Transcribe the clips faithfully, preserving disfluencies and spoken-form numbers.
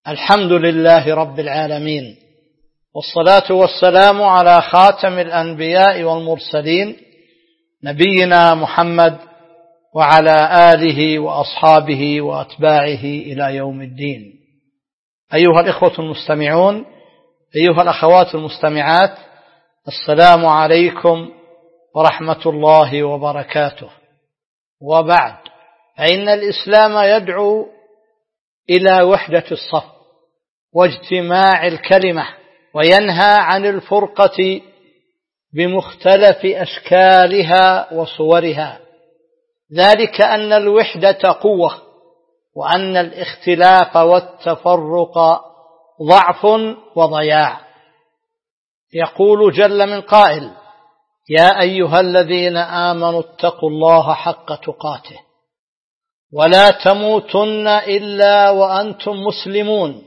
الحمد لله رب العالمين، والصلاة والسلام على خاتم الأنبياء والمرسلين نبينا محمد وعلى آله وأصحابه وأتباعه إلى يوم الدين. أيها الإخوة المستمعون، أيها الأخوات المستمعات، السلام عليكم ورحمة الله وبركاته. وبعد، فإن الإسلام يدعو إلى وحدة الصف واجتماع الكلمة، وينهى عن الفرقة بمختلف أشكالها وصورها، ذلك أن الوحدة قوة، وأن الاختلاف والتفرق ضعف وضياع. يقول جل من قائل: يا أيها الذين آمنوا اتقوا الله حق تقاته ولا تموتن إلا وأنتم مسلمون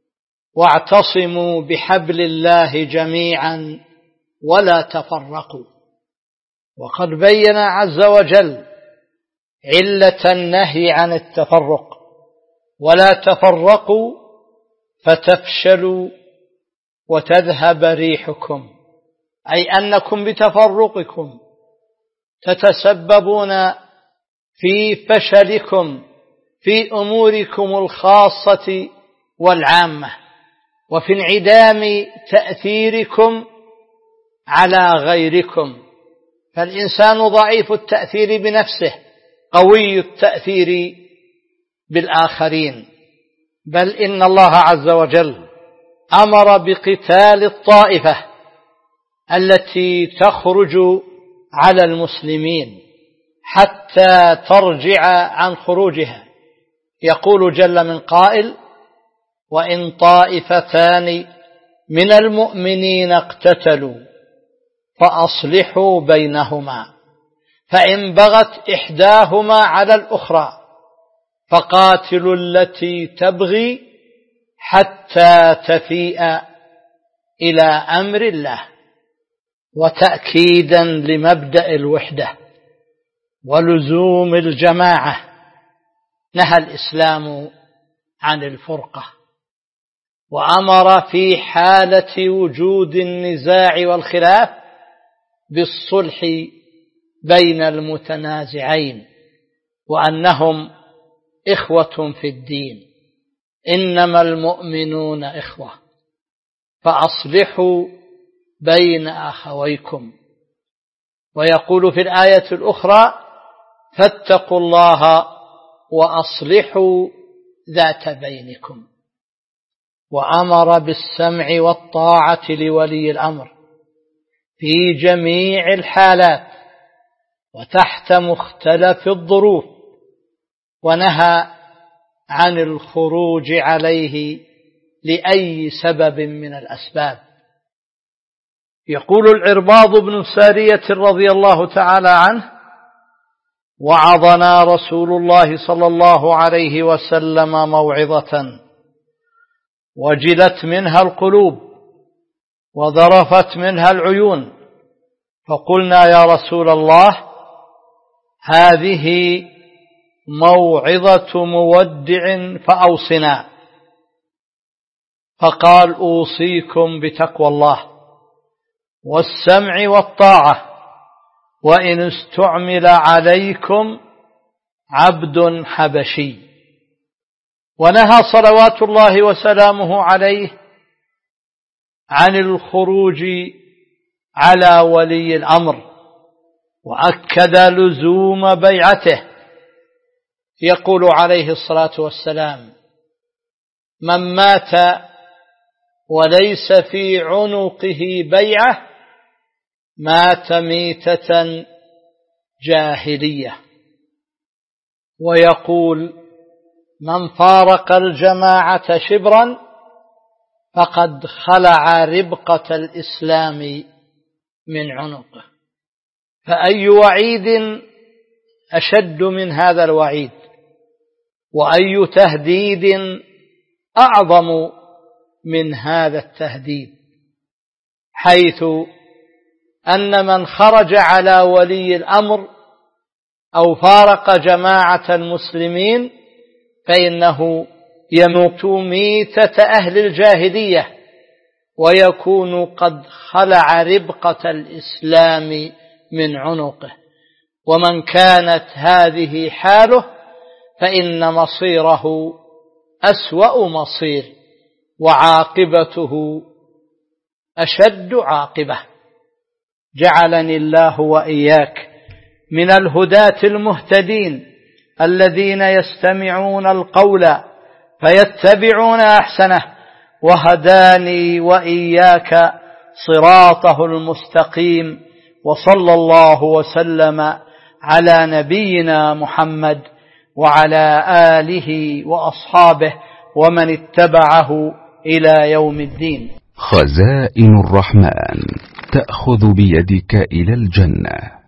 واعتصموا بحبل الله جميعا ولا تفرقوا. وقد بين عز وجل علة النهي عن التفرق: ولا تفرقوا فتفشلوا وتذهب ريحكم، أي أنكم بتفرقكم تتسببون في فشلكم في أموركم الخاصة والعامة، وفي انعدام تأثيركم على غيركم. فالإنسان ضعيف التأثير بنفسه، قوي التأثير بالآخرين. بل إن الله عز وجل أمر بقتال الطائفة التي تخرج على المسلمين حتى ترجع عن خروجها. يقول جل من قائل: وإن طائفتان من المؤمنين اقتتلوا فأصلحوا بينهما، فإن بغت إحداهما على الأخرى فقاتلوا التي تبغي حتى تفيء إلى أمر الله. وتأكيدا لمبدأ الوحدة ولزوم الجماعة، نهى الإسلام عن الفرقة، وأمر في حالة وجود النزاع والخلاف بالصلح بين المتنازعين، وأنهم إخوة في الدين، إنما المؤمنون إخوة فأصلحوا بين أخويكم. ويقول في الآية الأخرى: فاتقوا الله وأصلحوا ذات بينكم. وأمر بالسمع والطاعة لولي الأمر في جميع الحالات وتحت مختلف الظروف، ونهى عن الخروج عليه لأي سبب من الأسباب. يقول العرباض بن سارية رضي الله تعالى عنه: وعظنا رسول الله صلى الله عليه وسلم موعظة وجلت منها القلوب وذرفت منها العيون، فقلنا يا رسول الله هذه موعظة مودع فأوصنا. فقال: أوصيكم بتقوى الله والسمع والطاعة، وإن استعمل عليكم عبد حبشي. ونهى صلوات الله وسلامه عليه عن الخروج على ولي الأمر، وأكد لزوم بيعته. يقول عليه الصلاة والسلام: من مات وليس في عنقه بيعة مات ميتة جاهلية. ويقول: من فارق الجماعة شبرا فقد خلع ربقة الإسلام من عنقه. فأي وعيد أشد من هذا الوعيد، وأي تهديد أعظم من هذا التهديد، حيث أن من خرج على ولي الأمر أو فارق جماعة المسلمين فإنه يموت ميتة أهل الجاهلية ويكون قد خلع ربقة الإسلام من عنقه. ومن كانت هذه حاله فإن مصيره أسوأ مصير وعاقبته أشد عاقبة. جعلني الله وإياك من الهداة المهتدين الذين يستمعون القول فيتبعون أحسنه، وهداني وإياك صراطه المستقيم. وصلى الله وسلم على نبينا محمد وعلى آله وأصحابه ومن اتبعه إلى يوم الدين. خزائن الرحمن تأخذ بيدك إلى الجنة.